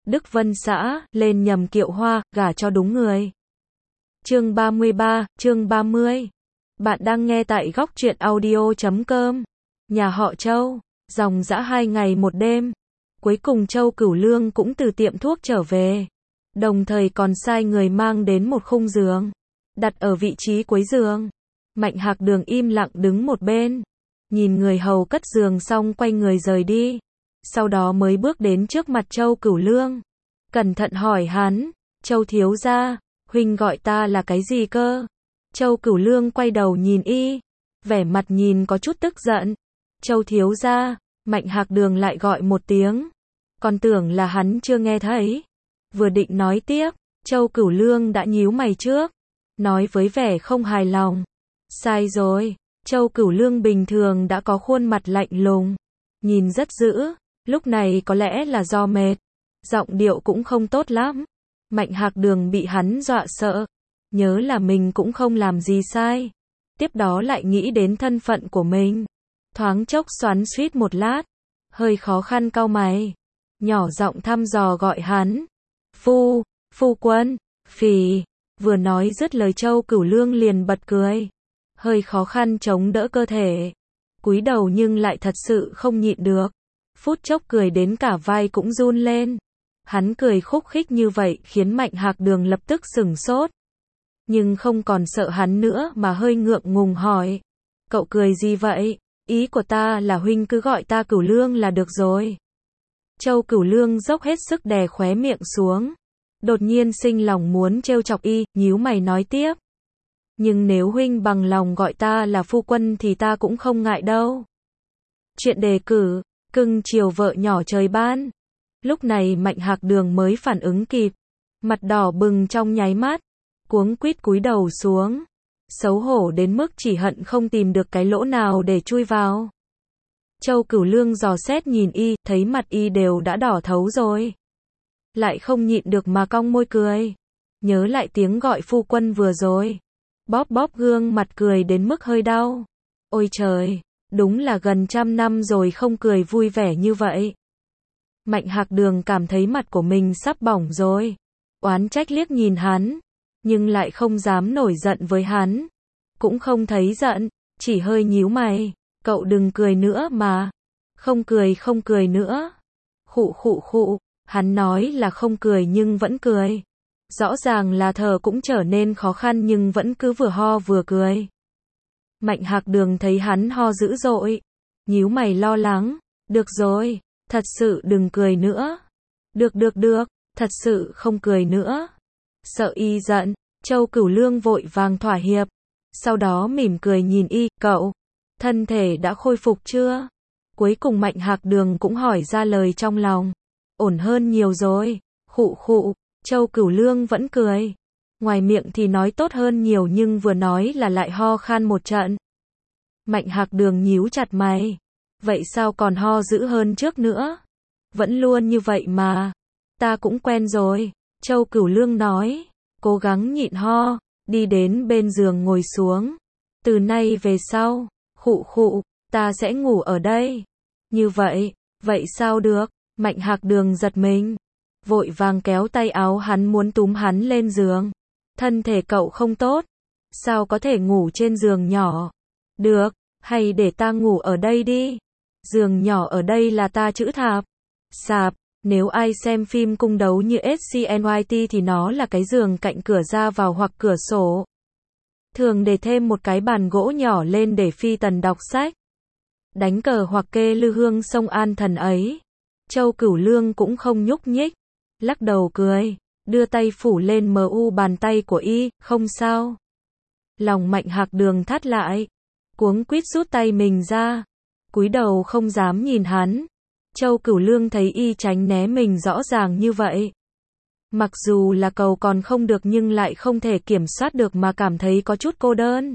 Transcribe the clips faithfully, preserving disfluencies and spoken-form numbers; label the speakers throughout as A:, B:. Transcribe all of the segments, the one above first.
A: Đức Vân xã, lên nhầm kiệu hoa, gả cho đúng người. Chương ba mươi ba, chương ba mươi. Bạn đang nghe tại góc truyện audio chấm com. Nhà họ Châu, dòng dã hai ngày một đêm. Cuối cùng Châu Cửu Lương cũng từ tiệm thuốc trở về. Đồng thời còn sai người mang đến một khung giường. Đặt ở vị trí cuối giường. Mạnh Hạc Đường im lặng đứng một bên. Nhìn người hầu cất giường xong quay người rời đi. Sau đó mới bước đến trước mặt Châu Cửu Lương. Cẩn thận hỏi hắn, Châu thiếu gia, huynh gọi ta là cái gì cơ? Châu Cửu Lương quay đầu nhìn y, vẻ mặt nhìn có chút tức giận. Châu thiếu gia, Mạnh Hạc Đường lại gọi một tiếng. Còn tưởng là hắn chưa nghe thấy. Vừa định nói tiếp, Châu Cửu Lương đã nhíu mày trước. Nói với vẻ không hài lòng. Sai rồi, Châu Cửu Lương bình thường đã có khuôn mặt lạnh lùng. Nhìn rất dữ, lúc này có lẽ là do mệt. Giọng điệu cũng không tốt lắm. Mạnh Hạc Đường bị hắn dọa sợ. Nhớ là mình cũng không làm gì sai. Tiếp đó lại nghĩ đến thân phận của mình. Thoáng chốc xoắn xuýt một lát. Hơi khó khăn cau mày. Nhỏ giọng thăm dò gọi hắn. Phu, phu quân, phì. Vừa nói dứt lời Châu Cửu Lương liền bật cười. Hơi khó khăn chống đỡ cơ thể. Cúi đầu nhưng lại thật sự không nhịn được. Phút chốc cười đến cả vai cũng run lên. Hắn cười khúc khích như vậy khiến Mạnh Hạc Đường lập tức sửng sốt. Nhưng không còn sợ hắn nữa mà hơi ngượng ngùng hỏi. Cậu cười gì vậy? Ý của ta là huynh cứ gọi ta Cửu Lương là được rồi. Châu Cửu Lương dốc hết sức đè khóe miệng xuống. Đột nhiên sinh lòng muốn trêu chọc y, nhíu mày nói tiếp. Nhưng nếu huynh bằng lòng gọi ta là phu quân thì ta cũng không ngại đâu. Chuyện đề cử, cưng chiều vợ nhỏ trời ban. Lúc này Mạnh Hạc Đường mới phản ứng kịp. Mặt đỏ bừng trong nháy mắt. Cuống quýt cúi đầu xuống. Xấu hổ đến mức chỉ hận không tìm được cái lỗ nào để chui vào. Châu Cửu Lương dò xét nhìn y, thấy mặt y đều đã đỏ thấu rồi. Lại không nhịn được mà cong môi cười. Nhớ lại tiếng gọi phu quân vừa rồi. Bóp bóp gương mặt cười đến mức hơi đau. Ôi trời, đúng là gần trăm năm rồi không cười vui vẻ như vậy. Mạnh Hạc Đường cảm thấy mặt của mình sắp bỏng rồi. Oán trách liếc nhìn hắn. Nhưng lại không dám nổi giận với hắn. Cũng không thấy giận, chỉ hơi nhíu mày. Cậu đừng cười nữa mà. Không cười không cười nữa. Khụ khụ khụ, hắn nói là không cười nhưng vẫn cười. Rõ ràng là thở cũng trở nên khó khăn nhưng vẫn cứ vừa ho vừa cười. Mạnh Hạc Đường thấy hắn ho dữ dội. Nhíu mày lo lắng. Được rồi, thật sự đừng cười nữa. Được được được, thật sự không cười nữa. Sợ y giận, Châu Cửu Lương vội vàng thỏa hiệp. Sau đó mỉm cười nhìn y, cậu, thân thể đã khôi phục chưa? Cuối cùng Mạnh Hạc Đường cũng hỏi ra lời trong lòng. Ổn hơn nhiều rồi, khụ khụ, Châu Cửu Lương vẫn cười. Ngoài miệng thì nói tốt hơn nhiều nhưng vừa nói là lại ho khan một trận. Mạnh Hạc Đường nhíu chặt mày. Vậy sao còn ho dữ hơn trước nữa? Vẫn luôn như vậy mà. Ta cũng quen rồi. Châu Cửu Lương nói. Cố gắng nhịn ho. Đi đến bên giường ngồi xuống. Từ nay về sau, khụ khụ, ta sẽ ngủ ở đây. Như vậy, vậy sao được? Mạnh Hạc Đường giật mình. Vội vàng kéo tay áo hắn muốn túm hắn lên giường. Thân thể cậu không tốt. Sao có thể ngủ trên giường nhỏ? Được, hay để ta ngủ ở đây đi. Giường nhỏ ở đây là ta chữ thạp. Sạp, nếu ai xem phim cung đấu như ét xê en i tê thì nó là cái giường cạnh cửa ra vào hoặc cửa sổ. Thường để thêm một cái bàn gỗ nhỏ lên để phi tần đọc sách. Đánh cờ hoặc kê lư hương sông an thần ấy. Châu Cửu Lương cũng không nhúc nhích. Lắc đầu cười. Đưa tay phủ lên mờ u bàn tay của y, không sao. Lòng Mạnh Hạc Đường thắt lại. Cuống quýt rút tay mình ra. Cúi đầu không dám nhìn hắn. Châu Cửu Lương thấy y tránh né mình rõ ràng như vậy. Mặc dù là cầu còn không được nhưng lại không thể kiểm soát được mà cảm thấy có chút cô đơn.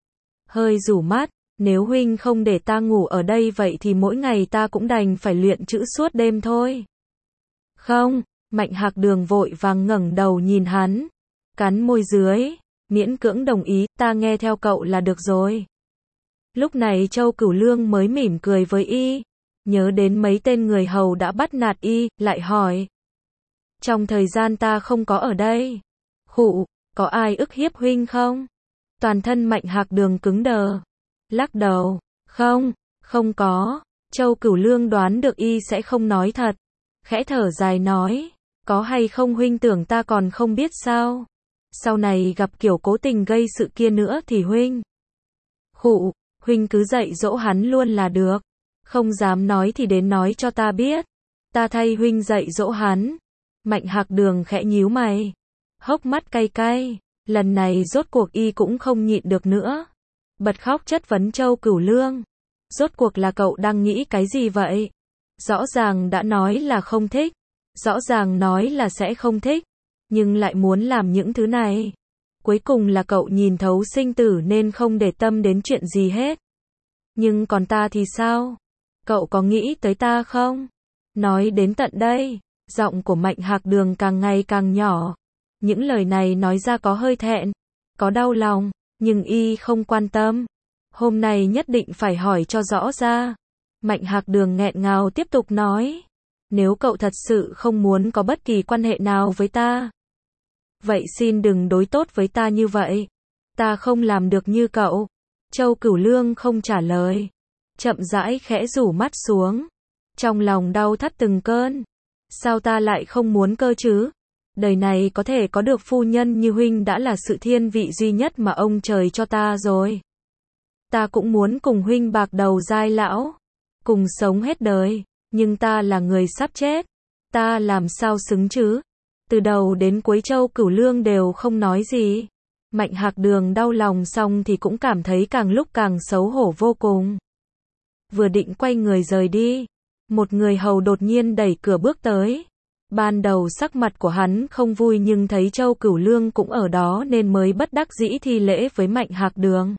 A: Hơi rủ mắt, nếu huynh không để ta ngủ ở đây vậy thì mỗi ngày ta cũng đành phải luyện chữ suốt đêm thôi. Không, Mạnh Hạc Đường vội vàng ngẩng đầu nhìn hắn. Cắn môi dưới, miễn cưỡng đồng ý, ta nghe theo cậu là được rồi. Lúc này Châu Cửu Lương mới mỉm cười với y. Nhớ đến mấy tên người hầu đã bắt nạt y, lại hỏi. Trong thời gian ta không có ở đây. Khụ, có ai ức hiếp huynh không? Toàn thân Mạnh Hạc Đường cứng đờ. Lắc đầu, không, không có. Châu Cửu Lương đoán được y sẽ không nói thật. Khẽ thở dài nói, có hay không huynh tưởng ta còn không biết sao? Sau này gặp kiểu cố tình gây sự kia nữa thì huynh. Khụ, huynh cứ dạy dỗ hắn luôn là được. Không dám nói thì đến nói cho ta biết. Ta thay huynh dạy dỗ hắn. Mạnh Hạc Đường khẽ nhíu mày. Hốc mắt cay cay. Lần này rốt cuộc y cũng không nhịn được nữa. Bật khóc chất vấn Châu Cửu Lương. Rốt cuộc là cậu đang nghĩ cái gì vậy? Rõ ràng đã nói là không thích. Rõ ràng nói là sẽ không thích. Nhưng lại muốn làm những thứ này. Cuối cùng là cậu nhìn thấu sinh tử nên không để tâm đến chuyện gì hết. Nhưng còn ta thì sao? Cậu có nghĩ tới ta không? Nói đến tận đây, giọng của Mạnh Hạc Đường càng ngày càng nhỏ. Những lời này nói ra có hơi thẹn, có đau lòng, nhưng y không quan tâm. Hôm nay nhất định phải hỏi cho rõ ra. Mạnh Hạc Đường nghẹn ngào tiếp tục nói. Nếu cậu thật sự không muốn có bất kỳ quan hệ nào với ta, vậy xin đừng đối tốt với ta như vậy. Ta không làm được như cậu. Châu Cửu Lương không trả lời. Chậm rãi khẽ rủ mắt xuống. Trong lòng đau thắt từng cơn. Sao ta lại không muốn cơ chứ? Đời này có thể có được phu nhân như huynh đã là sự thiên vị duy nhất mà ông trời cho ta rồi. Ta cũng muốn cùng huynh bạc đầu giai lão. Cùng sống hết đời. Nhưng ta là người sắp chết. Ta làm sao xứng chứ? Từ đầu đến cuối Châu Cửu Lương đều không nói gì. Mạnh Hạc Đường đau lòng xong thì cũng cảm thấy càng lúc càng xấu hổ vô cùng. Vừa định quay người rời đi, một người hầu đột nhiên đẩy cửa bước tới. Ban đầu sắc mặt của hắn không vui nhưng thấy Châu Cửu Lương cũng ở đó nên mới bất đắc dĩ thi lễ với Mạnh Hạc Đường.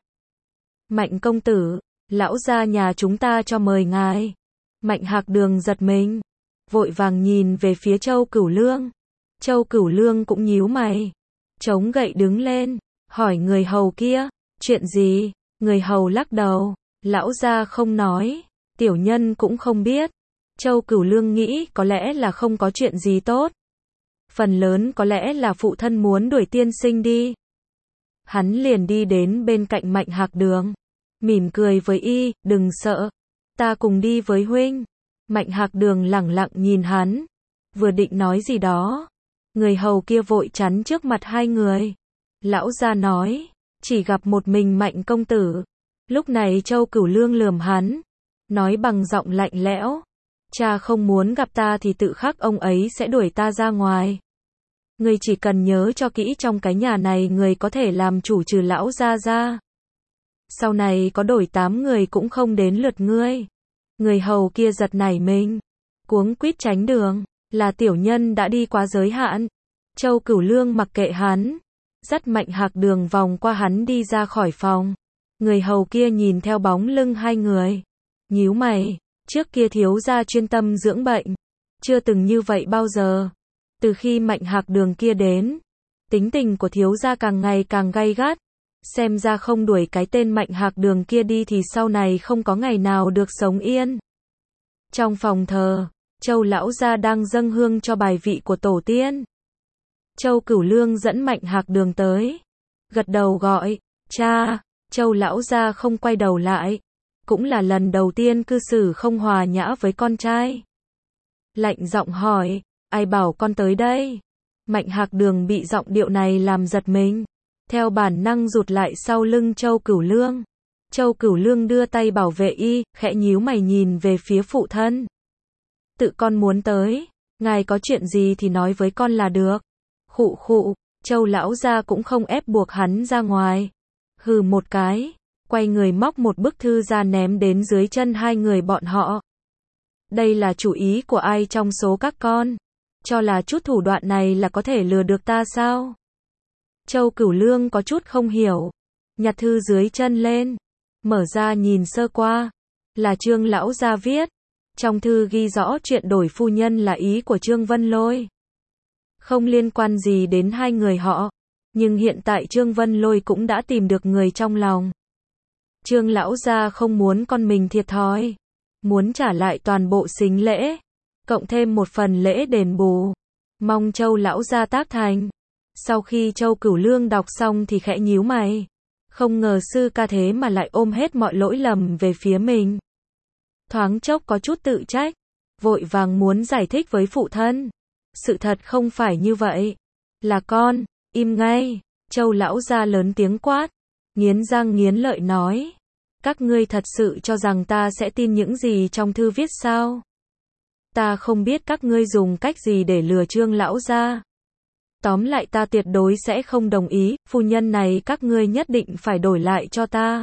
A: Mạnh công tử, lão gia nhà chúng ta cho mời ngài. Mạnh Hạc Đường giật mình, vội vàng nhìn về phía Châu Cửu Lương. Châu Cửu Lương cũng nhíu mày, chống gậy đứng lên, hỏi người hầu kia, chuyện gì? Người hầu lắc đầu, lão gia không nói, tiểu nhân cũng không biết. Châu Cửu Lương nghĩ có lẽ là không có chuyện gì tốt. Phần lớn có lẽ là phụ thân muốn đuổi tiên sinh đi. Hắn liền đi đến bên cạnh Mạnh Hạc Đường, mỉm cười với y, đừng sợ, ta cùng đi với huynh. Mạnh Hạc Đường lẳng lặng nhìn hắn, vừa định nói gì đó. Người hầu kia vội chắn trước mặt hai người. Lão gia nói, chỉ gặp một mình Mạnh công tử. Lúc này Châu Cửu Lương lườm hắn, nói bằng giọng lạnh lẽo, cha không muốn gặp ta thì tự khắc ông ấy sẽ đuổi ta ra ngoài. Ngươi chỉ cần nhớ cho kỹ trong cái nhà này người có thể làm chủ trừ lão gia ra. Sau này có đổi tám người cũng không đến lượt ngươi. Người hầu kia giật nảy mình, cuống quýt tránh đường, là tiểu nhân đã đi quá giới hạn. Châu Cửu Lương mặc kệ hắn, dắt Mạnh Hạc Đường vòng qua hắn đi ra khỏi phòng. Người hầu kia nhìn theo bóng lưng hai người, nhíu mày, trước kia thiếu gia chuyên tâm dưỡng bệnh, chưa từng như vậy bao giờ. Từ khi Mạnh Hạc Đường kia đến, tính tình của thiếu gia càng ngày càng gay gắt, xem ra không đuổi cái tên Mạnh Hạc Đường kia đi thì sau này không có ngày nào được sống yên. Trong phòng thờ, Châu lão gia đang dâng hương cho bài vị của tổ tiên. Châu Cửu Lương dẫn Mạnh Hạc Đường tới, gật đầu gọi, cha. Châu lão gia không quay đầu lại, cũng là lần đầu tiên cư xử không hòa nhã với con trai. Lạnh giọng hỏi, ai bảo con tới đây? Mạnh Hạc Đường bị giọng điệu này làm giật mình, theo bản năng rụt lại sau lưng Châu Cửu Lương. Châu Cửu Lương đưa tay bảo vệ y, khẽ nhíu mày nhìn về phía phụ thân. Tự con muốn tới, ngài có chuyện gì thì nói với con là được. Khụ khụ, Châu lão gia cũng không ép buộc hắn ra ngoài. Hừ một cái, quay người móc một bức thư ra ném đến dưới chân hai người bọn họ. Đây là chủ ý của ai trong số các con? Cho là chút thủ đoạn này là có thể lừa được ta sao? Châu Cửu Lương có chút không hiểu, nhặt thư dưới chân lên, mở ra nhìn sơ qua, là Trương lão gia viết. Trong thư ghi rõ chuyện đổi phu nhân là ý của Trương Vân Lôi, không liên quan gì đến hai người họ, nhưng hiện tại Trương Vân Lôi cũng đã tìm được người trong lòng. Trương lão gia không muốn con mình thiệt thòi, muốn trả lại toàn bộ sính lễ, cộng thêm một phần lễ đền bù. Mong Châu lão gia tác thành. Sau khi Châu Cửu Lương đọc xong thì khẽ nhíu mày. Không ngờ sư ca thế mà lại ôm hết mọi lỗi lầm về phía mình. Thoáng chốc có chút tự trách, vội vàng muốn giải thích với phụ thân. Sự thật không phải như vậy. Là con, im ngay. Châu lão gia lớn tiếng quát, nghiến răng nghiến lợi nói. Các ngươi thật sự cho rằng ta sẽ tin những gì trong thư viết sao? Ta không biết các ngươi dùng cách gì để lừa Trương lão gia. Tóm lại ta tuyệt đối sẽ không đồng ý, phu nhân này các ngươi nhất định phải đổi lại cho ta.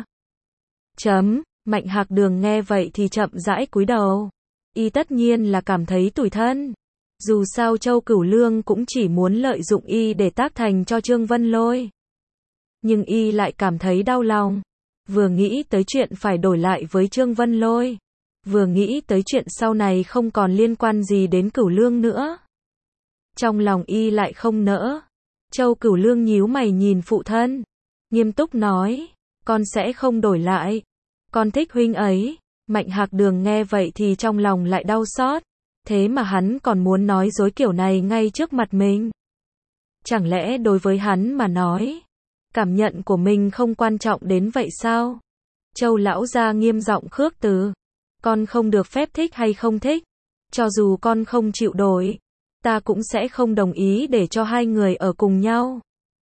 A: Chấm, Mạnh Hạc Đường nghe vậy thì chậm rãi cúi đầu. Y tất nhiên là cảm thấy tủi thân. Dù sao Châu Cửu Lương cũng chỉ muốn lợi dụng y để tác thành cho Trương Vân Lôi. Nhưng y lại cảm thấy đau lòng. Vừa nghĩ tới chuyện phải đổi lại với Trương Vân Lôi, vừa nghĩ tới chuyện sau này không còn liên quan gì đến Cửu Lương nữa. Trong lòng y lại không nỡ. Châu Cửu Lương nhíu mày nhìn phụ thân, nghiêm túc nói, con sẽ không đổi lại. Con thích huynh ấy. Mạnh Hạc Đường nghe vậy thì trong lòng lại đau xót. Thế mà hắn còn muốn nói dối kiểu này ngay trước mặt mình. Chẳng lẽ đối với hắn mà nói, cảm nhận của mình không quan trọng đến vậy sao? Châu lão gia nghiêm giọng khước từ. Con không được phép thích hay không thích. Cho dù con không chịu đổi, ta cũng sẽ không đồng ý để cho hai người ở cùng nhau.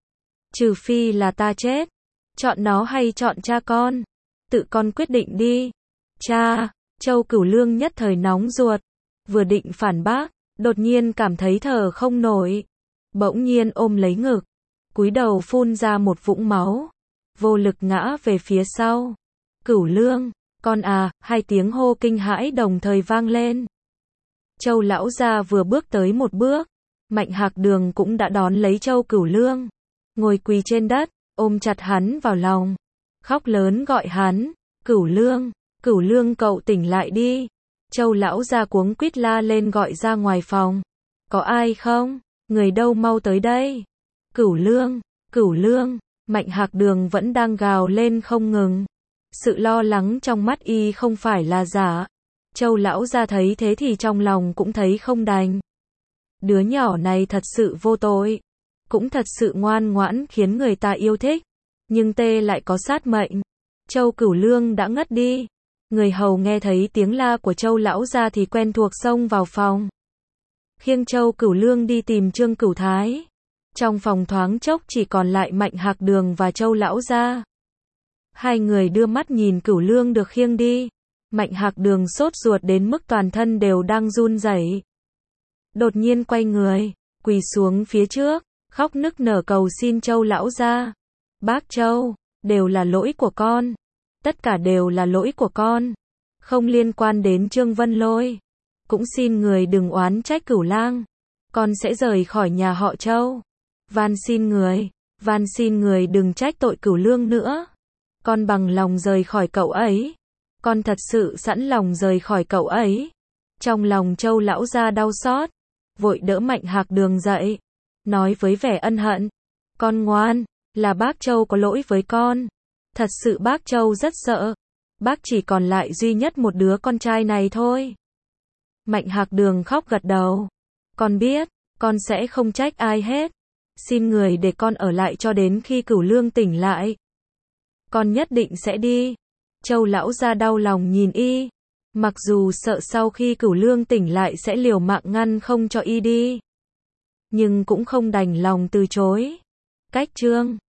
A: Trừ phi là ta chết. Chọn nó hay chọn cha con? Tự con quyết định đi. Cha, Châu Cửu Lương nhất thời nóng ruột. Vừa định phản bác, đột nhiên cảm thấy thở không nổi. Bỗng nhiên ôm lấy ngực, cúi đầu phun ra một vũng máu. Vô lực ngã về phía sau. Cửu Lương, con à, hai tiếng hô kinh hãi đồng thời vang lên. Châu lão gia vừa bước tới một bước, Mạnh Hạc Đường cũng đã đón lấy Châu Cửu Lương, ngồi quỳ trên đất, ôm chặt hắn vào lòng, khóc lớn gọi hắn, Cửu Lương, Cửu Lương cậu tỉnh lại đi. Châu lão gia cuống quýt la lên gọi ra ngoài phòng. Có ai không? Người đâu mau tới đây. Cửu Lương, Cửu Lương, Mạnh Hạc Đường vẫn đang gào lên không ngừng. Sự lo lắng trong mắt y không phải là giả. Châu lão gia thấy thế thì trong lòng cũng thấy không đành. Đứa nhỏ này thật sự vô tội, cũng thật sự ngoan ngoãn khiến người ta yêu thích, nhưng tê lại có sát mệnh. Châu Cửu Lương đã ngất đi. Người hầu nghe thấy tiếng la của Châu lão gia thì quen thuộc xông vào phòng, khiêng Châu Cửu Lương đi tìm Trương Cửu Thái. Trong phòng thoáng chốc chỉ còn lại Mạnh Hạc Đường và Châu lão gia. Hai người đưa mắt nhìn Cửu Lương được khiêng đi. Mạnh Hạc Đường sốt ruột đến mức toàn thân đều đang run rẩy. Đột nhiên quay người, quỳ xuống phía trước, khóc nức nở cầu xin Châu lão gia. Bác Châu, đều là lỗi của con. Tất cả đều là lỗi của con. Không liên quan đến Trương Vân Lôi. Cũng xin người đừng oán trách Cửu Lang. Con sẽ rời khỏi nhà họ Châu. Van xin người, van xin người đừng trách tội Cửu Lương nữa. Con bằng lòng rời khỏi cậu ấy. Con thật sự sẵn lòng rời khỏi cậu ấy. Trong lòng Châu lão gia đau xót, vội đỡ Mạnh Hạc Đường dậy, nói với vẻ ân hận. Con ngoan, là bác Châu có lỗi với con. Thật sự bác Châu rất sợ. Bác chỉ còn lại duy nhất một đứa con trai này thôi. Mạnh Hạc Đường khóc gật đầu. Con biết, con sẽ không trách ai hết. Xin người để con ở lại cho đến khi Cửu Lương tỉnh lại. Con nhất định sẽ đi. Châu lão gia đau lòng nhìn y. Mặc dù sợ sau khi Cửu Lương tỉnh lại sẽ liều mạng ngăn không cho y đi, nhưng cũng không đành lòng từ chối. Cách chương